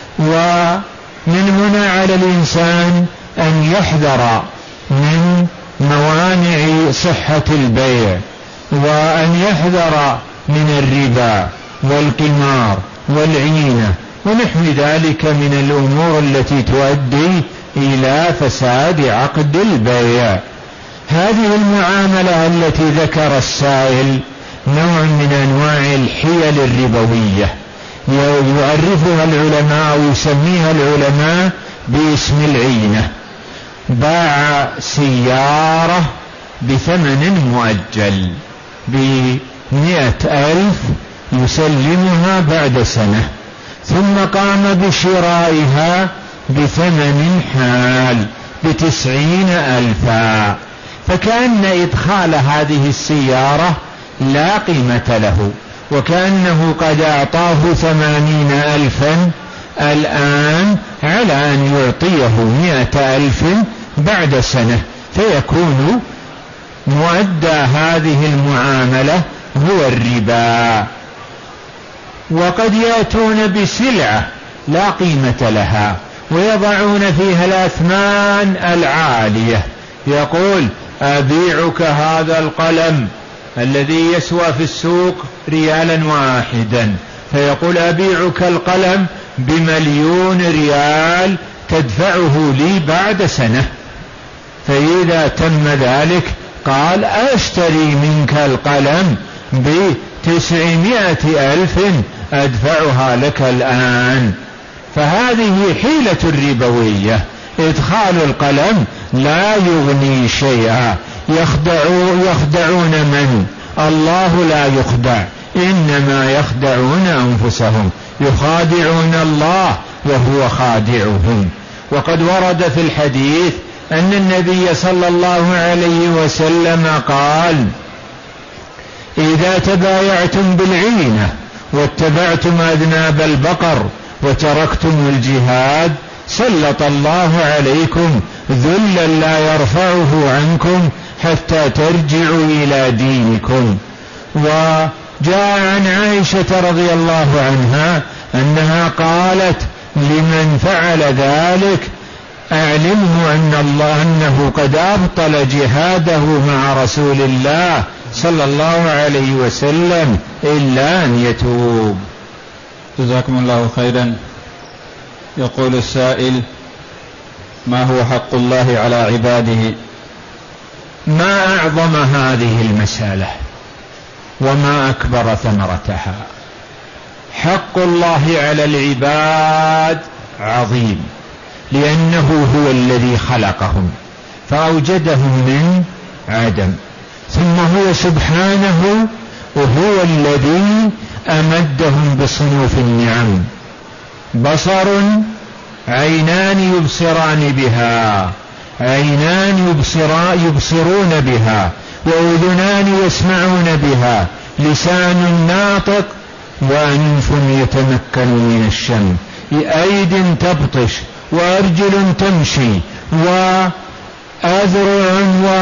ومن هنا على الإنسان أن يحذر من موانع صحة البيع، وأن يحذر من الربا والقمار والعينة ونحو ذلك من الأمور التي تؤدي إلى فساد عقد البيع. هذه المعاملة التي ذكر السائل نوع من أنواع الحيل الربوية يعرفها العلماء ويسميها العلماء باسم العينة. باع سيارة بثمن مؤجل بمئة ألف يسلمها بعد سنة، ثم قام بشرائها بثمن حال بتسعين ألفا، فكأن إدخال هذه السيارة لا قيمة له، وكأنه قد أعطاه ثمانين ألفا الآن على أن يعطيه مئة ألف بعد سنة، فيكون مؤدى هذه المعاملة هو الربا. وقد يأتون بسلعة لا قيمة لها ويضعون فيها الأثمان العالية، يقول أبيعك هذا القلم الذي يسوى في السوق ريالا واحدا، فيقول أبيعك القلم بمليون ريال تدفعه لي بعد سنة، فإذا تم ذلك قال أشتري منك القلم بتسعمائة ألف أدفعها لك الآن. فهذه حيلة ربوية، إدخال القلم لا يغني شيئا، يخدعون, يخدعون من؟ الله لا يخدع، إنما يخدعون أنفسهم، يخادعون الله وهو خادعهم. وقد ورد في الحديث أن النبي صلى الله عليه وسلم قال إذا تبايعتم بالعينة واتبعتم أذناب البقر وتركتم الجهاد سلط الله عليكم ذلا لا يرفعه عنكم حتى ترجعوا إلى دينكم. وجاء عن عائشة رضي الله عنها أنها قالت لمن فعل ذلك أعلمه أن الله أنه قد أبطل جهاده مع رسول الله صلى الله عليه وسلم إلا أن يتوب. جزاكم الله خيرا. يقول السائل: ما هو حق الله على عباده؟ ما أعظم هذه المسألة وما أكبر ثمرتها. حق الله على العباد عظيم، لأنه هو الذي خلقهم فأوجدهم من عدم، ثم هو سبحانه وهو الذي أمدهم بصنوف النعم: بصر، عينان يبصران بها، عينان يبصرا يبصرون بها، وأذنان يسمعون بها، لسان ناطق، وأنف يتمكن من الشم، أيد تبطش، وأرجل تمشي، وأذرع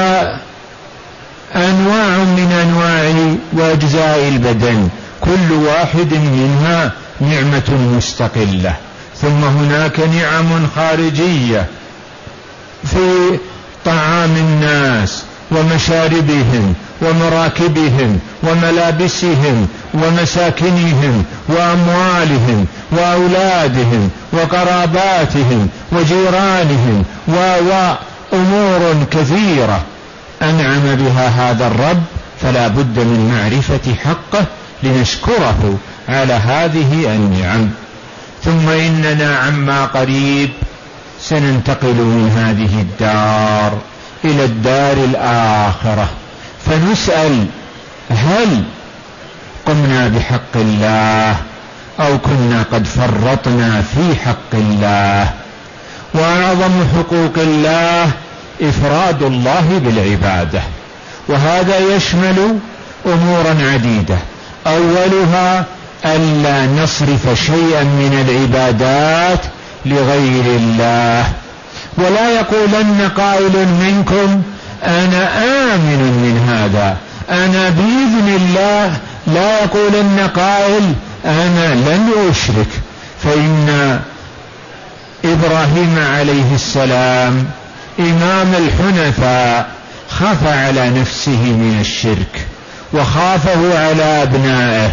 وأنواع من أنواع وأجزاء البدن، كل واحد منها نعمة مستقلة. ثم هناك نعم خارجية في طعام الناس ومشاربهم ومراكبهم وملابسهم ومساكنهم وأموالهم وأولادهم وقراباتهم وجيرانهم وأمور كثيرة أنعم بها هذا الرب، فلا بد من معرفة حقه لنشكره على هذه النعم. ثم إننا عما قريب سننتقل من هذه الدار إلى الدار الآخرة، فنسأل: هل قمنا بحق الله أو كنا قد فرطنا في حق الله؟ وأعظم حقوق الله إفراد الله بالعبادة، وهذا يشمل أمورا عديدة. أولها ألا نصرف شيئا من العبادات لغير الله. ولا يقولن قائل منكم: أنا آمن من هذا، أنا بإذن الله. لا يقولن قائل: أنا لن أشرك. فإن إبراهيم عليه السلام إمام الحنفاء خاف على نفسه من الشرك وخافه على أبنائه،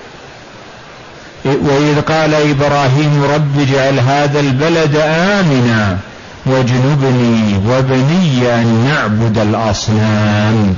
وإذ قال إبراهيم: رب اجعل هذا البلد آمنا واجنبني وبني أن نعبد الأصنام.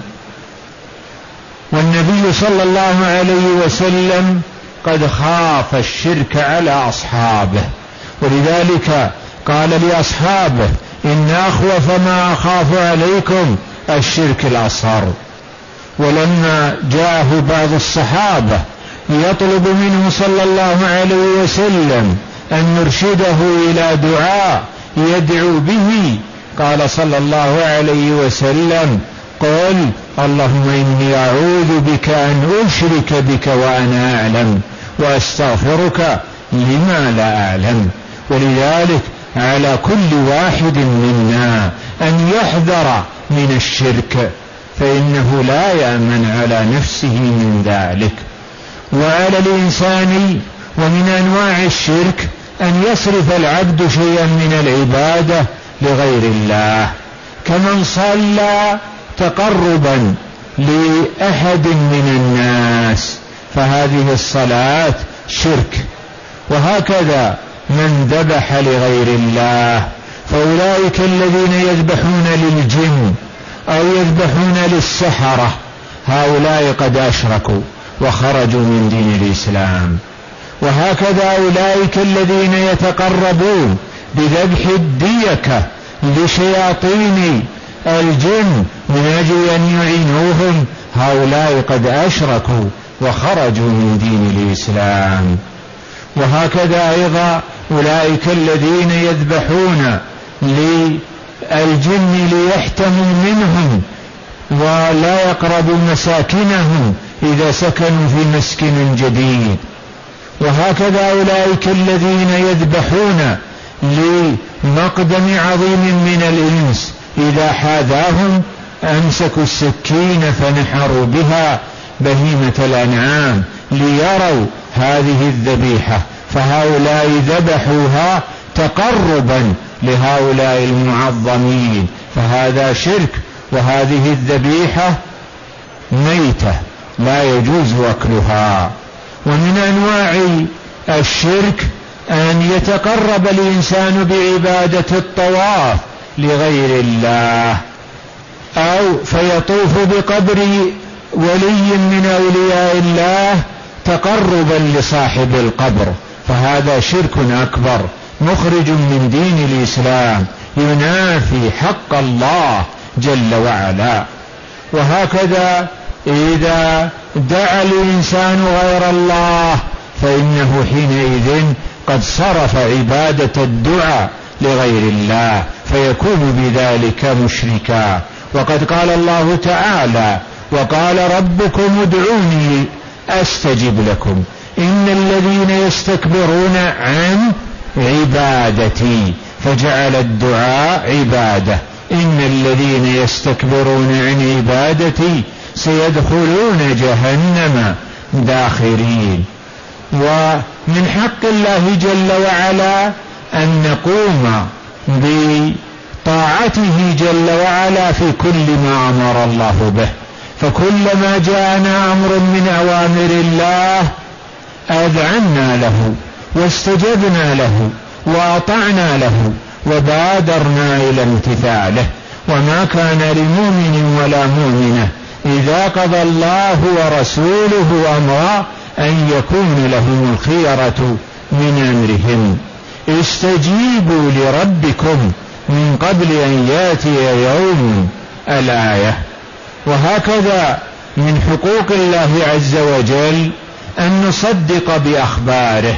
والنبي صلى الله عليه وسلم قد خاف الشرك على أصحابه، ولذلك قال لأصحابه: إن أخوف ما أخاف عليكم الشرك الأصغر. ولما جاءه بعض الصحابة يطلب منه صلى الله عليه وسلم أن يرشده إلى دعاء يدعو به، قال صلى الله عليه وسلم: قل اللهم إني أعوذ بك أن أشرك بك وأنا أعلم وأستغفرك لما لا أعلم. ولذلك على كل واحد منا أن يحذر من الشرك، فإنه لا يأمن على نفسه من ذلك. وعلى الإنسان ومن أنواع الشرك أن يصرف العبد شيئا من العبادة لغير الله، كمن صلى تقربا لأحد من الناس فهذه الصلاة شرك. وهكذا من ذبح لغير الله، فأولئك الذين يذبحون للجن أو يذبحون للسحرة هؤلاء قد أشركوا وخرجوا من دين الإسلام. وهكذا أولئك الذين يتقربون بذبح الديكة لشياطين الجن من أجل أن يعينوهم هؤلاء قد أشركوا وخرجوا من دين الإسلام. وهكذا أيضا أولئك الذين يذبحون للجن ليحتموا منهم ولا يقربوا مساكنهم إذا سكنوا في مسكن جديد. وهكذا أولئك الذين يذبحون لمقدم عظيم من الإنس إذا حاذاهم أمسكوا السكين فنحروا بها بهيمة الأنعام ليروا هذه الذبيحة، فهؤلاء ذبحوها تقربا لهؤلاء المعظمين، فهذا شرك. وهذه الذبيحة ميتة لا يجوز أكلها. ومن أنواع الشرك أن يتقرب الإنسان بعبادة الطواف لغير الله، أو فيطوف بقبر ولي من أولياء الله تقربا لصاحب القبر، فهذا شرك أكبر مخرج من دين الإسلام ينافي حق الله جل وعلا. وهكذا إذا دعا الإنسان غير الله فإنه حينئذ قد صرف عبادة الدعاء لغير الله فيكون بذلك مشركا. وقد قال الله تعالى: وقال ربكم ادعوني أستجب لكم إن الذين يستكبرون عن عبادتي، فجعل الدعاء عبادة. إن الذين يستكبرون عن عبادتي سيدخلون جهنم داخرين. ومن حق الله جل وعلا أن نقوم بطاعته جل وعلا في كل ما أمر الله به، فكلما جاءنا أمر من أوامر الله أذعنا له واستجبنا له وأطعنا له وبادرنا إلى امتثاله. وما كان لمؤمن ولا مؤمنة إذا قضى الله ورسوله أمرا أن يكون لهم الخيرة من أمرهم. استجيبوا لربكم من قبل أن يأتي يوم الآية. وهكذا من حقوق الله عز وجل أن نصدق بأخباره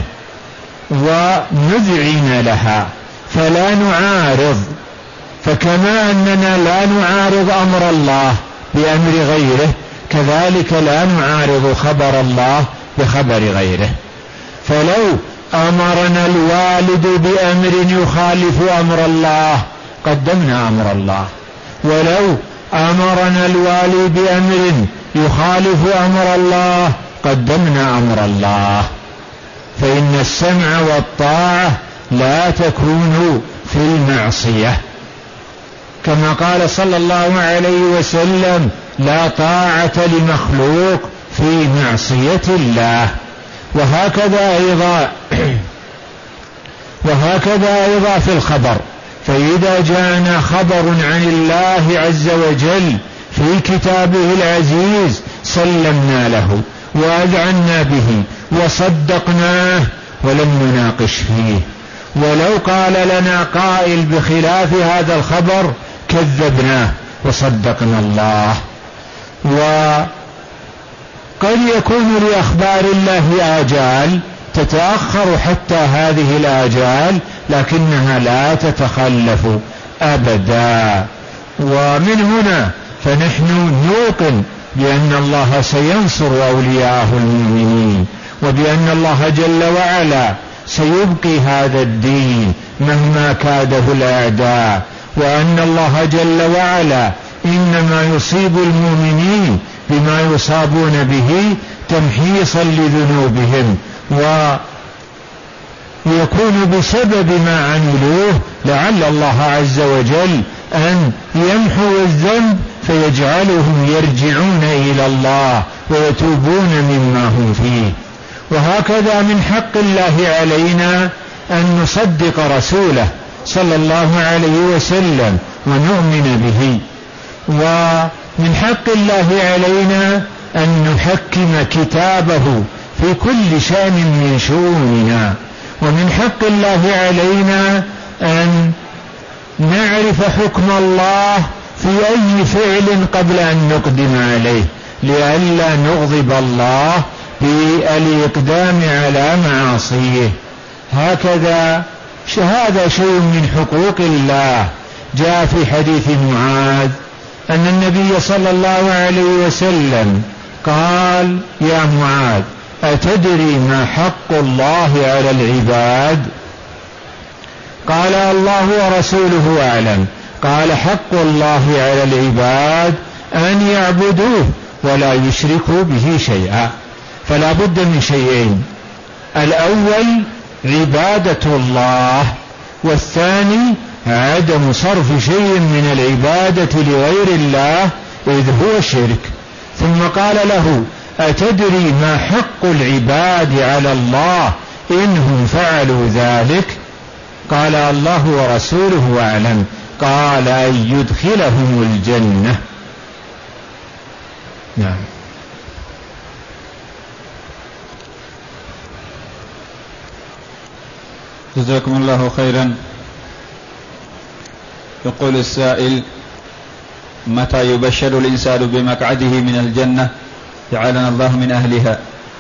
ونذعن لها فلا نعارض، فكما أننا لا نعارض أمر الله بأمر غيره كذلك لا نعارض خبر الله بخبر غيره. فلو أمرنا الوالد بأمر يخالف أمر الله قدمنا أمر الله، ولو أمرنا الوالي بأمر يخالف أمر الله قدمنا أمر الله. فإن السمع والطاعة لا تكون في المعصية، كما قال صلى الله عليه وسلم: لا طاعة لمخلوق في معصية الله. وهكذا أيضا وهكذا أيضا في الخبر، فإذا جاءنا خبر عن الله عز وجل في كتابه العزيز سلمنا له وأذعنا به وصدقناه ولم نناقش فيه. ولو قال لنا قائل بخلاف هذا الخبر كذبناه وصدقنا الله. قد يكون لأخبار الله آجال تتأخر حتى هذه الآجال، لكنها لا تتخلف أبدا. ومن هنا فنحن نوقن بأن الله سينصر أولياءه المؤمنين، وبأن الله جل وعلا سيبقي هذا الدين مهما كاده الأعداء، وأن الله جل وعلا إنما يصيب المؤمنين بما يصابون به تمحيصا لذنوبهم، ويكون بسبب ما عملوه لعل الله عز وجل أن يمحو الذنب فيجعلهم يرجعون إلى الله ويتوبون مما هم فيه. وهكذا من حق الله علينا أن نصدق رسوله صلى الله عليه وسلم ونؤمن به، ومن حق الله علينا أن نحكم كتابه في كل شأن من شؤوننا، ومن حق الله علينا أن نعرف حكم الله في أي فعل قبل أن نقدم عليه لئلا نغضب الله بالإقدام على معاصيه. هكذا هذا شيء من حقوق الله. جاء في حديث معاذ أن النبي صلى الله عليه وسلم قال: يا معاذ أتدري ما حق الله على العباد؟ قال: الله ورسوله أعلم. قال: حق الله على العباد أن يعبدوه ولا يشركوا به شيئا. فلا بد من شيئين: الأول عبادة الله، والثاني عدم صرف شيء من العبادة لغير الله إذ هو شرك. ثم قال له: أتدري ما حق العباد على الله إنهم فعلوا ذلك؟ قال: الله ورسوله أعلم. قال: أن يدخلهم الجنة. نعم. جزاكم الله خيرا. يقول السائل: متى يبشر الإنسان بمقعده من الجنة؟ جعلنا الله من أهلها.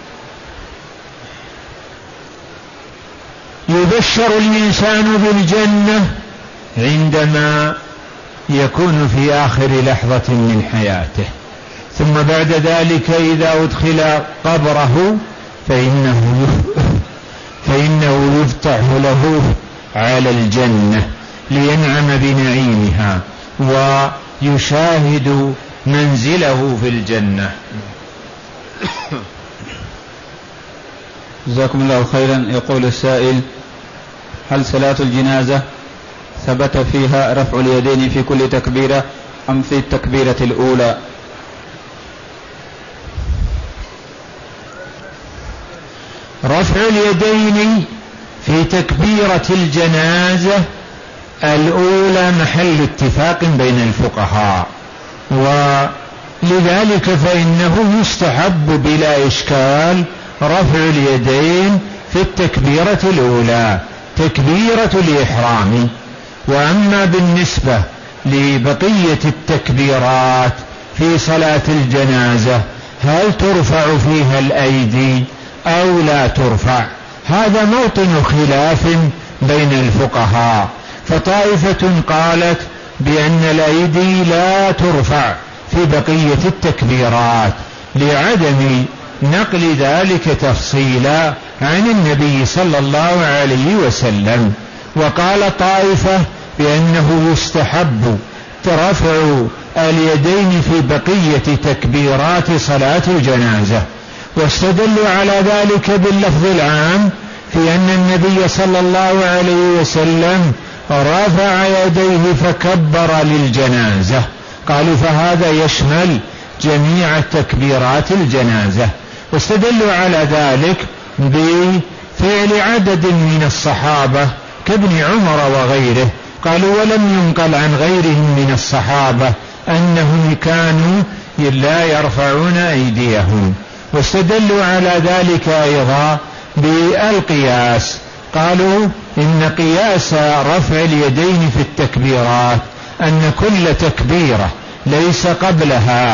يبشر الإنسان بالجنة عندما يكون في آخر لحظة من حياته، ثم بعد ذلك إذا أدخل قبره فإنه فإنه يفتح له على الجنة لينعم بنعيمها ويشاهد منزله في الجنة. جزاكم الله خيرا. يقول السائل: هل صلاة الجنازة ثبت فيها رفع اليدين في كل تكبيرة أم في التكبيرة الأولى؟ رفع اليدين في تكبيرة الجنازة الأولى محل اتفاق بين الفقهاء، ولذلك فإنه يستحب بلا إشكال رفع اليدين في التكبيرة الأولى تكبيرة الإحرام. وأما بالنسبة لبقية التكبيرات في صلاة الجنازة هل ترفع فيها الأيدي أو لا ترفع؟ هذا موطن خلاف بين الفقهاء، فطائفة قالت بأن الأيدي لا ترفع في بقية التكبيرات لعدم نقل ذلك تفصيلا عن النبي صلى الله عليه وسلم، وقال طائفة بأنه يستحب رفع اليدين في بقية تكبيرات صلاة الجنازة، واستدلوا على ذلك باللفظ العام في أن النبي صلى الله عليه وسلم رفع يديه فكبر للجنازة، قالوا فهذا يشمل جميع تكبيرات الجنازة، واستدلوا على ذلك بفعل عدد من الصحابة كابن عمر وغيره، قالوا ولم ينقل عن غيرهم من الصحابة أنهم كانوا لا يرفعون أيديهم. واستدلوا على ذلك أيضا بالقياس، قالوا إن قياس رفع اليدين في التكبيرات أن كل تكبيرة ليس قبلها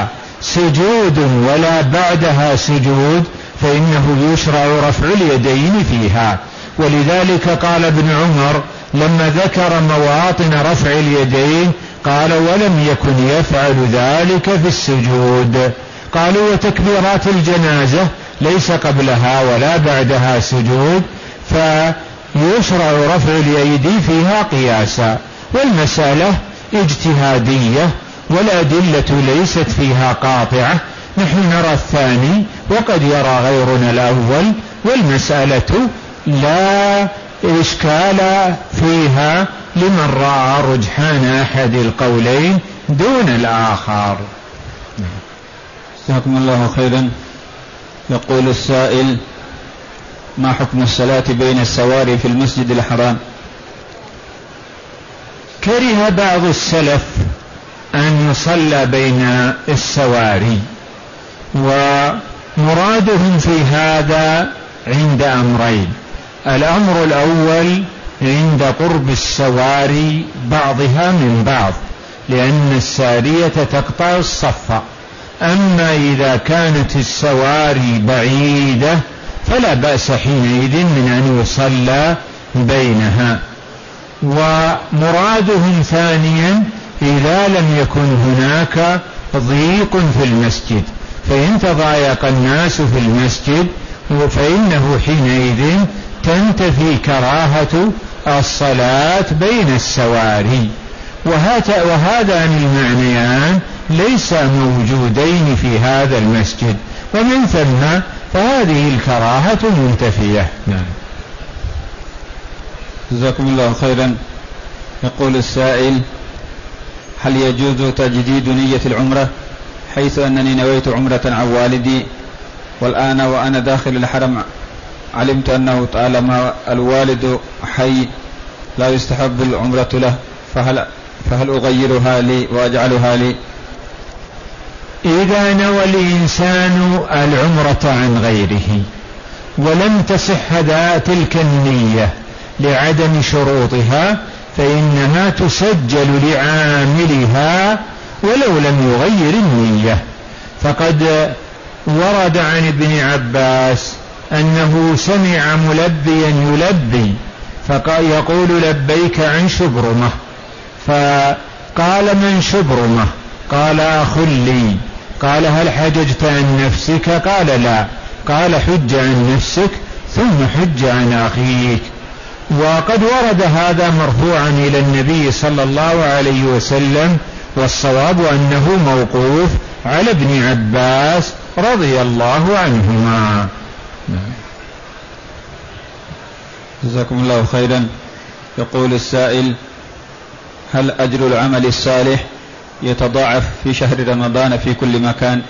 سجود ولا بعدها سجود فإنه يشرع رفع اليدين فيها. ولذلك قال ابن عمر لما ذكر مواطن رفع اليدين قال ولم يكن يفعل ذلك في السجود. قالوا وتكبيرات الجنازة ليس قبلها ولا بعدها سجود فيشرع رفع اليدين فيها قياسا. والمسألة اجتهادية والأدلة ليست فيها قاطعة، نحن نرى الثاني وقد يرى غيرنا الأول، والمسألة لا إشكال فيها لمن رأى رجحان أحد القولين دون الآخر. جزاكم الله خيرا. يقول السائل: ما حكم الصلاة بين السواري في المسجد الحرام؟ كره بعض السلف أن يصلى بين السواري، ومرادهم في هذا عند أمرين: الأمر الأول عند قرب السواري بعضها من بعض لأن السارية تقطع الصف، أما إذا كانت السواري بعيدة فلا بأس حينئذ من أن يصلى بينها. ومرادهم ثانيا إذا لم يكن هناك ضيق في المسجد، فإن تضايق الناس في المسجد فإنه حينئذ تنتفي كراهة الصلاة بين السواري. وهذان المعنيان ليس موجودين في هذا المسجد، ومن ثم فهذه الكراهة منتفية. نعم. جزاكم الله خيرا. يقول السائل: هل يجوز تجديد نية العمرة، حيث أنني نويت عمرة عن والدي والآن وأنا داخل الحرم علمت أنه طالما الوالد حي لا يستحب العمرة له، فهل, فهل أغيرها لي وأجعلها لي؟ إذا نوى الإنسان العمرة عن غيره ولم تصح تلك النية لعدم شروطها فإنها تسجل لعاملها ولو لم يغير النية. فقد ورد عن ابن عباس أنه سمع ملبيا يلبي فقال يقول لبيك عن شبرمة، فقال من شبرمة؟ قال أخ لي. قال هل حججت عن نفسك؟ قال لا. قال حج عن نفسك ثم حج عن أخيك. وقد ورد هذا مرفوعا إلى النبي صلى الله عليه وسلم، والصواب أنه موقوف على ابن عباس رضي الله عنهما. جزاكم الله خيرا. يقول السائل: هل أجر العمل الصالح يتضاعف في شهر رمضان في كل مكان؟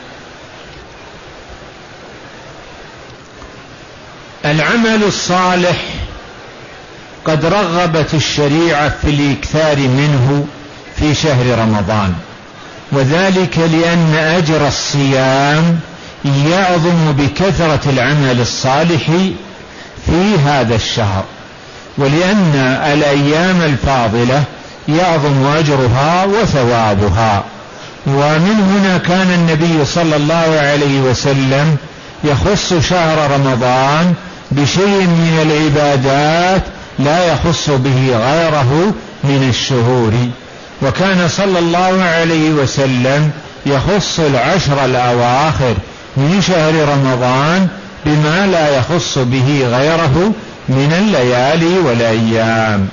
العمل الصالح قد رغبت الشريعة في الإكثار منه في شهر رمضان، وذلك لأن أجر الصيام يعظم بكثرة العمل الصالح في هذا الشهر، ولأن الأيام الفاضلة يعظم أجرها وثوابها. ومن هنا كان النبي صلى الله عليه وسلم يخص شهر رمضان بشيء من العبادات لا يخص به غيره من الشهور. وكان صلى الله عليه وسلم يخص العشر الأواخر من شهر رمضان بما لا يخص به غيره من الليالي والأيام.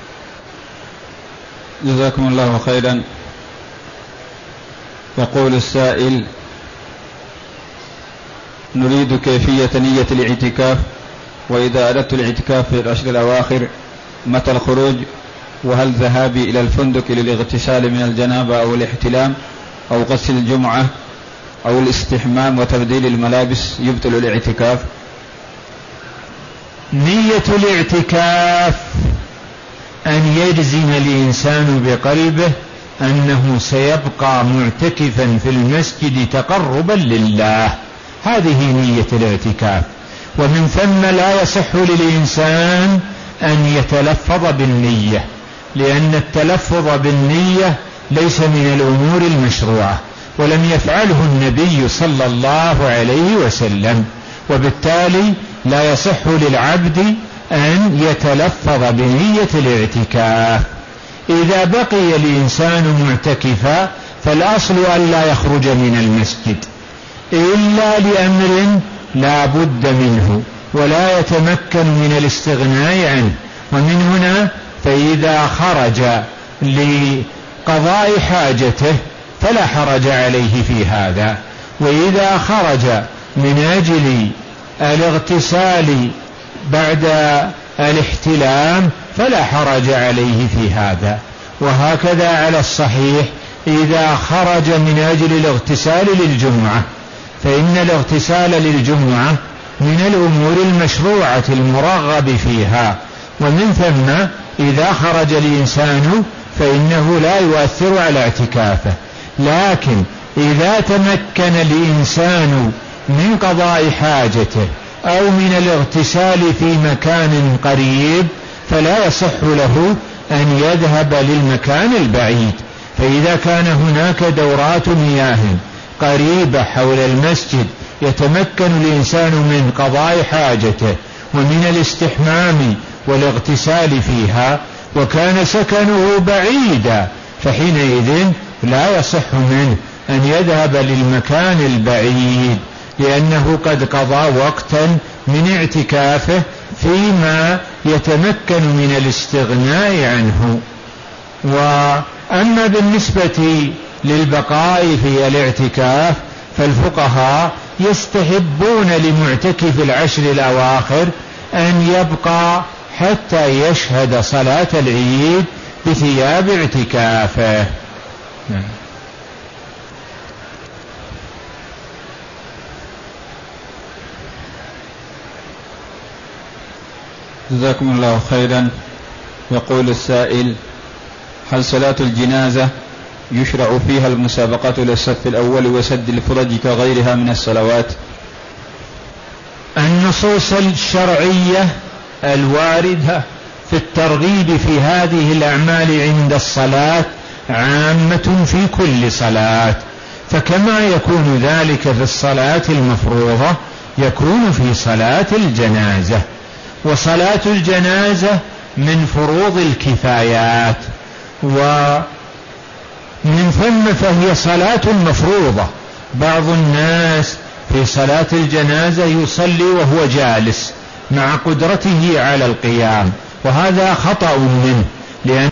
جزاكم الله خيرا. يقول السائل: نريد كيفية نية الاعتكاف، وإذا أردت الاعتكاف في العشر الأواخر متى الخروج؟ وهل ذهابي إلى الفندق للاغتسال من الجنابة أو الاحتلام أو غسل الجمعة أو الاستحمام وتبديل الملابس يبطل الاعتكاف؟ نية الاعتكاف أن يجزم الإنسان بقلبه أنه سيبقى معتكفا في المسجد تقربا لله، هذه نية الاعتكاف. ومن ثم لا يصح للإنسان أن يتلفظ بالنية، لأن التلفظ بالنية ليس من الأمور المشروعة، ولم يفعله النبي صلى الله عليه وسلم، وبالتالي لا يصح للعبد أن يتلفظ بنية الاعتكاف. إذا بقي الإنسان معتكفا فالأصل أن لا يخرج من المسجد إلا لأمر لا بد منه ولا يتمكن من الاستغناء عنه، ومن هنا فإذا خرج لقضاء حاجته فلا حرج عليه في هذا، وإذا خرج من أجل الاغتسال بعد الاحتلام فلا حرج عليه في هذا. وهكذا على الصحيح إذا خرج من أجل الاغتسال للجمعة، فإن الاغتسال للجمعة من الأمور المشروعة المرغب فيها، ومن ثم إذا خرج الإنسان فإنه لا يؤثر على اعتكافه. لكن إذا تمكن الإنسان من قضاء حاجته أو من الاغتسال في مكان قريب فلا يصح له أن يذهب للمكان البعيد. فإذا كان هناك دورات مياه قريبة حول المسجد يتمكن الإنسان من قضاء حاجته ومن الاستحمام والاغتسال فيها، وكان سكنه بعيدا، فحينئذ لا يصح منه أن يذهب للمكان البعيد، لأنه قد قضى وقتا من اعتكافه فيما يتمكن من الاستغناء عنه. وأما بالنسبة للبقاء في الاعتكاف فالفقهاء يستحبون لمعتكف العشر الأواخر أن يبقى حتى يشهد صلاة العيد بثياب اعتكافه. جزاكم الله خيرا. يقول السائل: هل صلاة الجنازة يشرع فيها المسابقة للصف الأول وسد الفرج كغيرها من الصلوات؟ النصوص الشرعية الواردة في الترغيب في هذه الأعمال عند الصلاة عامة في كل صلاة، فكما يكون ذلك في الصلاة المفروضة يكون في صلاة الجنازة. وصلاة الجنازة من فروض الكفايات، ومن ثم فهي صلاة مفروضة. بعض الناس في صلاة الجنازة يصلي وهو جالس مع قدرته على القيام، وهذا خطأ منه، لأن